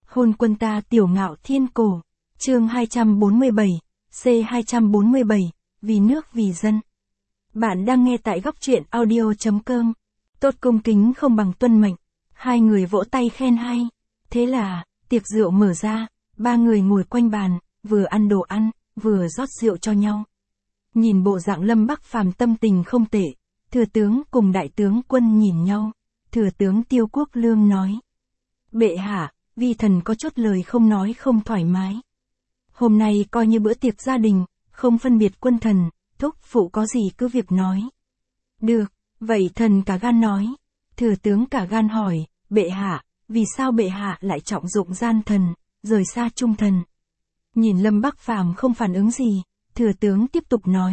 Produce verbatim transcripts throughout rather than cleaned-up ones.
Hôn quân ta tiểu ngạo thiên cổ. Chương hai trăm bốn mươi bảy, C hai trăm bốn mươi bảy, vì nước vì dân. Bạn đang nghe tại góc truyện audio chấm com. Tốt cung kính không bằng tuân mệnh. Hai người vỗ tay khen hay. Thế là, tiệc rượu mở ra, ba người ngồi quanh bàn, vừa ăn đồ ăn, vừa rót rượu cho nhau. Nhìn bộ dạng Lâm Bắc Phàm tâm tình không tệ, thừa tướng cùng đại tướng Quân nhìn nhau. Thừa tướng Tiêu Quốc Lương nói: Bệ hạ, vi thần có chút lời không nói không thoải mái. Hôm nay coi như bữa tiệc gia đình, không phân biệt quân thần, thúc phụ có gì cứ việc nói. Được, vậy thần cả gan nói. Thừa tướng cả gan hỏi: Bệ hạ, vì sao bệ hạ lại trọng dụng gian thần, rời xa trung thần? Nhìn Lâm Bắc Phàm không phản ứng gì, thừa tướng tiếp tục nói: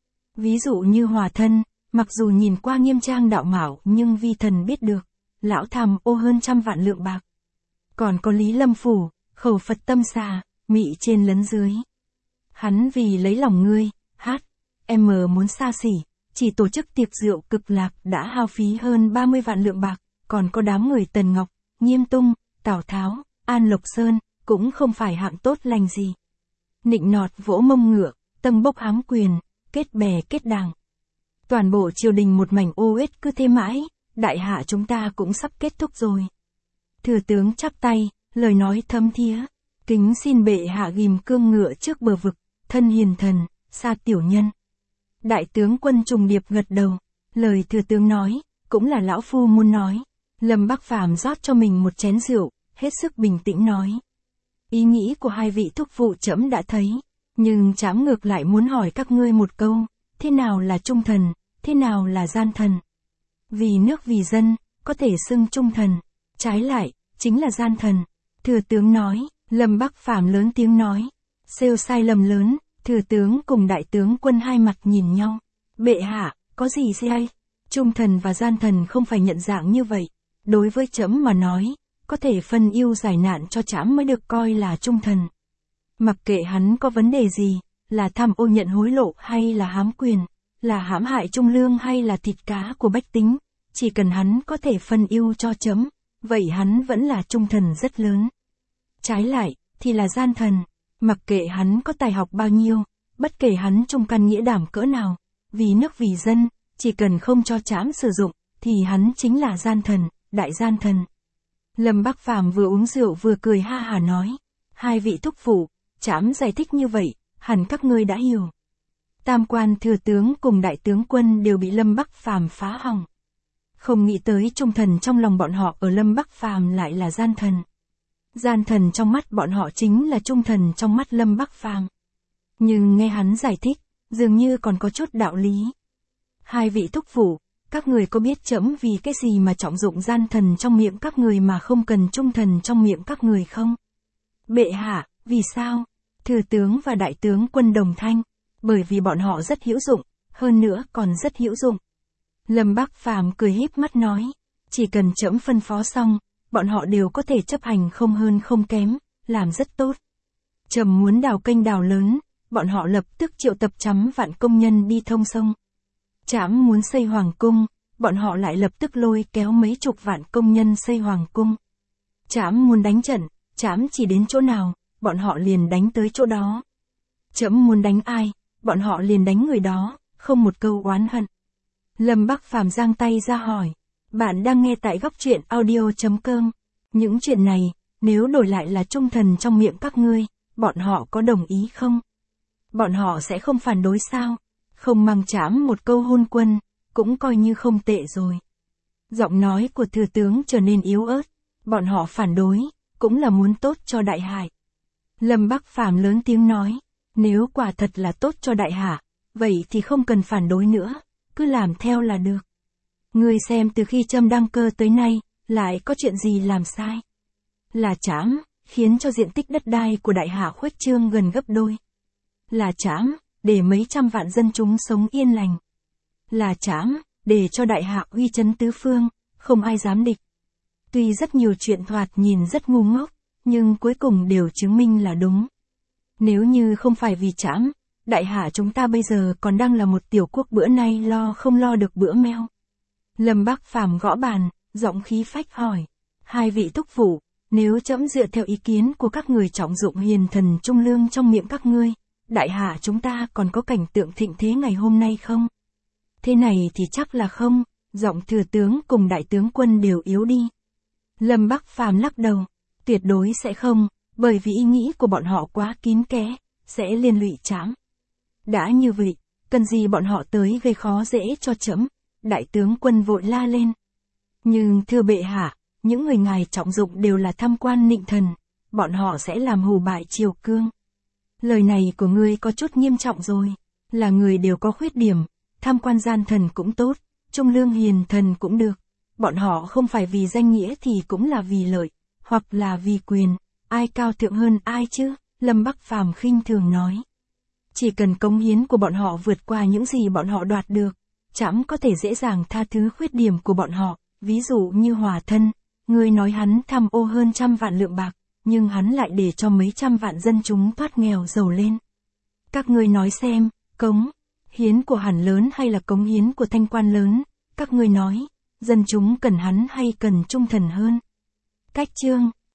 Ví dụ như Hòa thân, mặc dù nhìn qua nghiêm trang đạo mạo nhưng vi thần biết được, lão tham ô hơn trăm vạn lượng bạc. Còn có Lý Lâm Phủ, khẩu Phật tâm xà, mị trên lấn dưới. Hắn vì lấy lòng ngươi, hát, em muốn xa xỉ, chỉ tổ chức tiệc rượu cực lạc đã hao phí hơn ba mươi vạn lượng bạc, còn có đám người Tần Ngọc, Nghiêm Tung, Tào Tháo, An Lộc Sơn, cũng không phải hạng tốt lành gì. Nịnh nọt vỗ mông ngựa, tâng bốc hám quyền, kết bè kết đảng. Toàn bộ triều đình một mảnh ô uế cứ thế mãi, đại hạ chúng ta cũng sắp kết thúc rồi. Thừa tướng chắp tay, lời nói thấm thía, kính xin bệ hạ ghim cương ngựa trước bờ vực, thân hiền thần, xa tiểu nhân. Đại tướng Quân trùng điệp gật đầu, lời thừa tướng nói, cũng là lão phu muốn nói. Lâm Bắc Phàm rót cho mình một chén rượu, hết sức bình tĩnh nói: Ý nghĩ của hai vị thúc phụ trẫm đã thấy, nhưng trẫm ngược lại muốn hỏi các ngươi một câu, thế nào là trung thần, thế nào là gian thần? Vì nước vì dân, có thể xưng trung thần, trái lại, chính là gian thần. Thừa tướng nói. Lâm Bắc Phàm lớn tiếng nói: Xêu sai lầm lớn. Thừa tướng cùng đại tướng Quân hai mặt nhìn nhau. Bệ hạ, có gì sai? Trung thần và gian thần không phải nhận dạng như vậy. Đối với trẫm mà nói, có thể phân ưu giải nạn cho trẫm mới được coi là trung thần. Mặc kệ hắn có vấn đề gì, là tham ô nhận hối lộ hay là hám quyền, là hãm hại trung lương hay là thịt cá của bách tính, chỉ cần hắn có thể phân ưu cho trẫm, vậy hắn vẫn là trung thần rất lớn. Trái lại, thì là gian thần, mặc kệ hắn có tài học bao nhiêu, bất kể hắn trung căn nghĩa đảm cỡ nào, vì nước vì dân, chỉ cần không cho trẫm sử dụng, thì hắn chính là gian thần, đại gian thần. Lâm Bắc Phàm vừa uống rượu vừa cười ha hả nói: Hai vị thúc phụ, trẫm giải thích như vậy, hẳn các ngươi đã hiểu. Tam quan thừa tướng cùng đại tướng Quân đều bị Lâm Bắc Phàm phá hỏng. Không nghĩ tới trung thần trong lòng bọn họ ở Lâm Bắc Phàm lại là gian thần. Gian thần trong mắt bọn họ chính là trung thần trong mắt Lâm Bắc Phàm. Nhưng nghe hắn giải thích, dường như còn có chút đạo lý. Hai vị thúc phụ, các người có biết trẫm vì cái gì mà trọng dụng gian thần trong miệng các người mà không cần trung thần trong miệng các người không? Bệ hạ, vì sao? Thừa tướng và đại tướng Quân đồng thanh: Bởi vì bọn họ rất hữu dụng, hơn nữa còn rất hữu dụng. Lâm Bắc Phàm cười híp mắt nói: Chỉ cần trẫm phân phó xong, bọn họ đều có thể chấp hành không hơn không kém, làm rất tốt. Trẫm muốn đào kênh đào lớn, bọn họ lập tức triệu tập trăm vạn công nhân đi thông sông. Trẫm muốn xây hoàng cung, bọn họ lại lập tức lôi kéo mấy chục vạn công nhân xây hoàng cung. Trẫm muốn đánh trận, trẫm chỉ đến chỗ nào, bọn họ liền đánh tới chỗ đó. Trẫm muốn đánh ai, bọn họ liền đánh người đó, không một câu oán hận. Lâm Bắc Phàm giang tay ra hỏi: Bạn đang nghe tại góc truyện audio chấm com. Những chuyện này, nếu đổi lại là trung thần trong miệng các ngươi, bọn họ có đồng ý không? Bọn họ sẽ không phản đối sao? Không mang trẫm một câu hôn quân, cũng coi như không tệ rồi. Giọng nói của thừa tướng trở nên yếu ớt. Bọn họ phản đối, cũng là muốn tốt cho đại hải. Lâm Bắc Phàm lớn tiếng nói: Nếu quả thật là tốt cho đại hạ, vậy thì không cần phản đối nữa, cứ làm theo là được. Ngươi xem từ khi trẫm đăng cơ tới nay, lại có chuyện gì làm sai? Là trẫm khiến cho diện tích đất đai của đại hạ khuếch trương gần gấp đôi. Là trẫm để mấy trăm vạn dân chúng sống yên lành. Là trẫm để cho đại hạ uy chấn tứ phương, không ai dám địch. Tuy rất nhiều chuyện thoạt nhìn rất ngu ngốc, nhưng cuối cùng đều chứng minh là đúng. Nếu như không phải vì trẫm, đại hạ chúng ta bây giờ còn đang là một tiểu quốc bữa nay lo không lo được bữa meo. Lâm Bắc Phàm gõ bàn, giọng khí phách hỏi: Hai vị thúc phụ, Nếu trẫm dựa theo ý kiến của các người trọng dụng hiền thần trung lương trong miệng các ngươi, đại hạ chúng ta còn có cảnh tượng thịnh thế ngày hôm nay không? Thế này thì chắc là không, giọng thừa tướng cùng đại tướng quân đều yếu đi. Lâm Bắc Phàm lắc đầu, tuyệt đối sẽ không, bởi vì ý nghĩ của bọn họ quá kín kẽ, sẽ liên lụy trẫm. Đã như vậy, cần gì bọn họ tới gây khó dễ cho trẫm? Đại tướng quân vội la lên. Nhưng thưa bệ hạ, những người ngài trọng dụng đều là tham quan nịnh thần, bọn họ sẽ làm hù bại triều cương. Lời này của ngươi có chút nghiêm trọng rồi, là người đều có khuyết điểm, tham quan gian thần cũng tốt, trung lương hiền thần cũng được, bọn họ không phải vì danh nghĩa thì cũng là vì lợi, hoặc là vì quyền, ai cao thượng hơn ai chứ, Lâm Bắc Phàm khinh thường nói. Chỉ cần cống hiến của bọn họ vượt qua những gì bọn họ đoạt được, trẫm có thể dễ dàng tha thứ khuyết điểm của bọn họ, ví dụ như Hòa Thân, ngươi nói hắn tham ô hơn trăm vạn lượng bạc, nhưng hắn lại để cho mấy trăm vạn dân chúng thoát nghèo giàu lên. Các ngươi nói xem, cống hiến của hắn lớn hay là cống hiến của thanh quan lớn, các ngươi nói, dân chúng cần hắn hay cần trung thần hơn? Cách chương